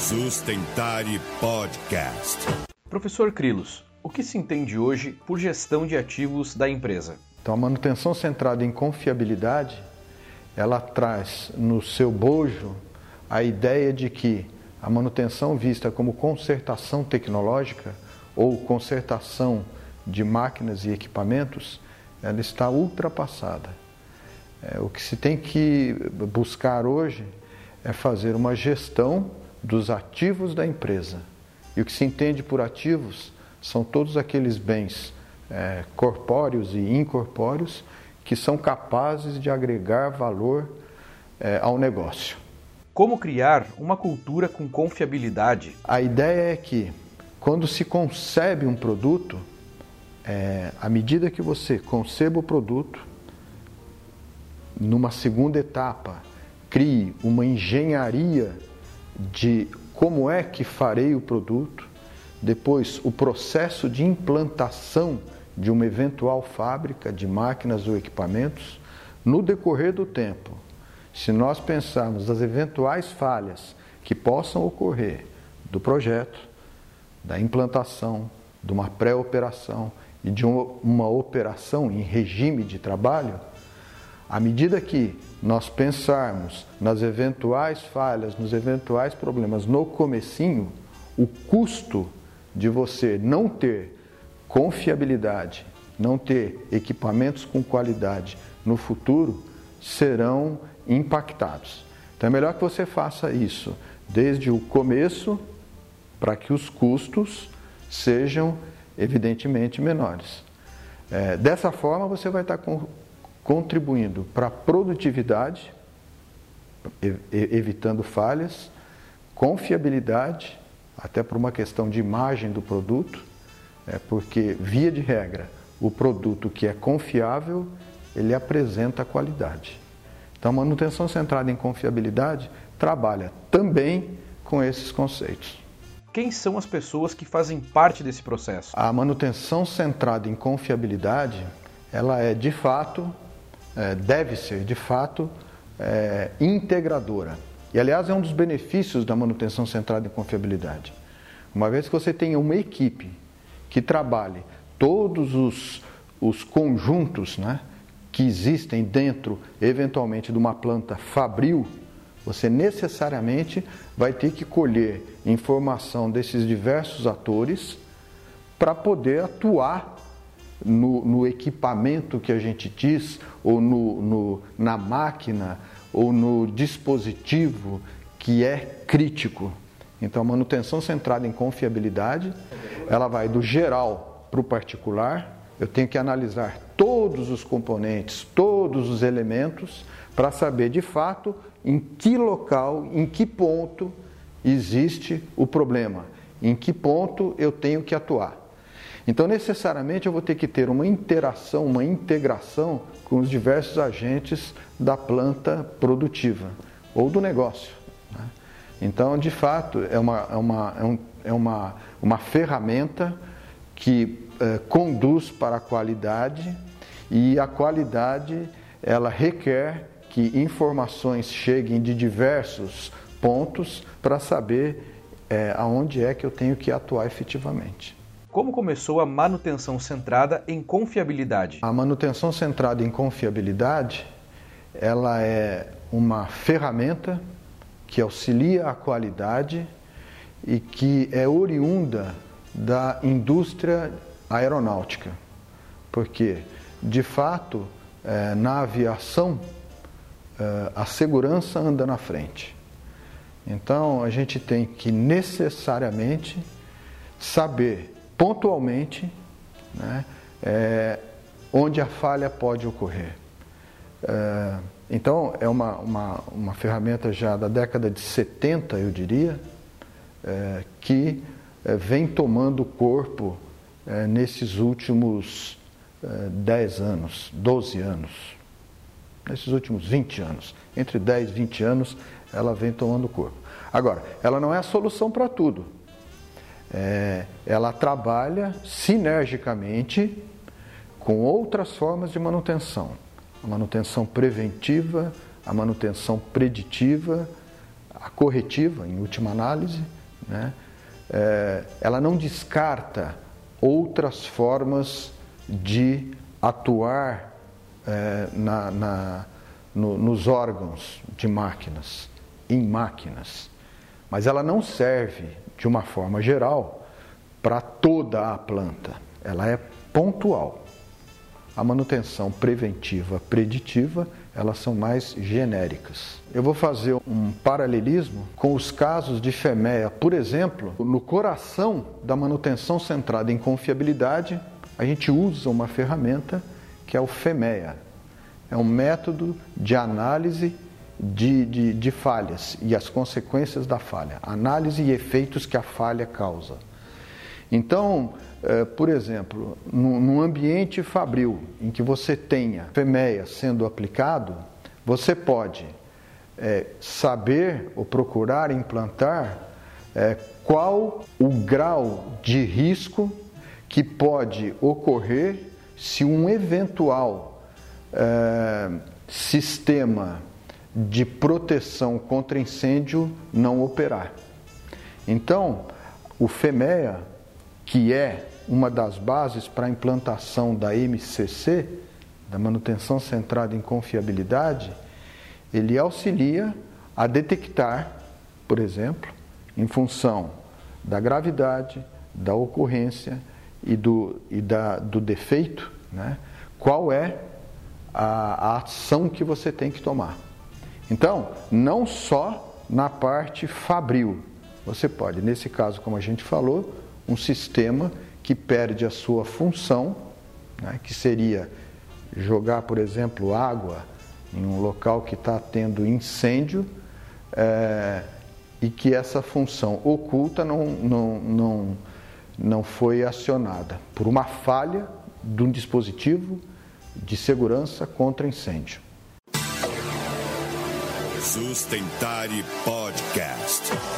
Sustentare Podcast. Professor Krylos, o que se entende hoje por gestão de ativos da empresa? Então, a manutenção centrada em confiabilidade, ela traz no seu bojo a ideia de que a manutenção vista como consertação tecnológica ou consertação de máquinas e equipamentos, ela está ultrapassada. O que se tem que buscar hoje é fazer uma gestão dos ativos da empresa. E o que se entende por ativos são todos aqueles bens corpóreos e incorpóreos que são capazes de agregar valor ao negócio. Como criar uma cultura com confiabilidade? A ideia é que, quando se concebe um produto, à medida que você conceba o produto, numa segunda etapa, crie uma engenharia de como é que farei o produto, depois o processo de implantação de uma eventual fábrica de máquinas ou equipamentos. No decorrer do tempo, se nós pensarmos nas eventuais falhas que possam ocorrer do projeto, da implantação, de uma pré-operação e de uma operação em regime de trabalho, à medida que nós pensarmos nas eventuais falhas, nos eventuais problemas no comecinho, o custo de você não ter confiabilidade, não ter equipamentos com qualidade no futuro, serão impactados. Então é melhor que você faça isso desde o começo, para que os custos sejam evidentemente menores. Dessa forma você vai estar contribuindo para a produtividade, evitando falhas, confiabilidade, até por uma questão de imagem do produto, porque, via de regra, o produto que é confiável, ele apresenta qualidade. Então, a manutenção centrada em confiabilidade trabalha também com esses conceitos. Quem são as pessoas que fazem parte desse processo? A manutenção centrada em confiabilidade, ela é de fato, deve ser de fato, integradora. E, aliás, é um dos benefícios da manutenção centrada em confiabilidade. Uma vez que você tenha uma equipe que trabalhe todos os conjuntos, que existem dentro, eventualmente, de uma planta fabril, você necessariamente vai ter que colher informação desses diversos atores para poder atuar no equipamento que a gente diz, ou na máquina, ou no dispositivo que é crítico. Então, a manutenção centrada em confiabilidade, ela vai do geral para o particular. Eu tenho que analisar todos os componentes, todos os elementos, para saber de fato em que local, em que ponto existe o problema, em que ponto eu tenho que atuar. Então, necessariamente, eu vou ter que ter uma interação, uma integração com os diversos agentes da planta produtiva ou do negócio. Então, de fato, é uma ferramenta que conduz para a qualidade, e a qualidade, ela requer que informações cheguem de diversos pontos para saber aonde é que eu tenho que atuar efetivamente. Como começou a manutenção centrada em confiabilidade? A manutenção centrada em confiabilidade, ela é uma ferramenta que auxilia a qualidade e que é oriunda da indústria aeronáutica. Porque, de fato, na aviação, a segurança anda na frente. Então, a gente tem que necessariamente saber pontualmente, onde a falha pode ocorrer. Então, é uma ferramenta já da década de 70, eu diria, que vem tomando corpo nesses últimos 10 anos, 12 anos, nesses últimos 20 anos. Entre 10 e 20 anos, ela vem tomando corpo. Agora, ela não é a solução para tudo. Ela trabalha sinergicamente com outras formas de manutenção. A manutenção preventiva, a manutenção preditiva, a corretiva, em última análise, né? Ela não descarta outras formas de atuar nos órgãos de máquinas, em máquinas, mas ela não serve de uma forma geral para toda a planta, ela é pontual. A manutenção preventiva, preditiva, elas são mais genéricas. Eu vou fazer um paralelismo com os casos de FEMEA. Por exemplo, no coração da manutenção centrada em confiabilidade, a gente usa uma ferramenta que é o FEMEA. É um método de análise de falhas e as consequências da falha. Análise e efeitos que a falha causa. Então, por exemplo, num ambiente fabril em que você tenha FEMEA sendo aplicado, você pode saber ou procurar implantar qual o grau de risco que pode ocorrer se um eventual sistema de proteção contra incêndio não operar. Então, o FEMEA, que é uma das bases para a implantação da MCC, da manutenção centrada em confiabilidade, ele auxilia a detectar, por exemplo, em função da gravidade, da ocorrência e do defeito, né, qual é a ação que você tem que tomar. Então, não só na parte fabril, você pode, nesse caso, como a gente falou, um sistema que perde a sua função, né, que seria jogar, por exemplo, água em um local que está tendo incêndio e que essa função oculta não foi acionada por uma falha de um dispositivo de segurança contra incêndio. Sustentare Podcast.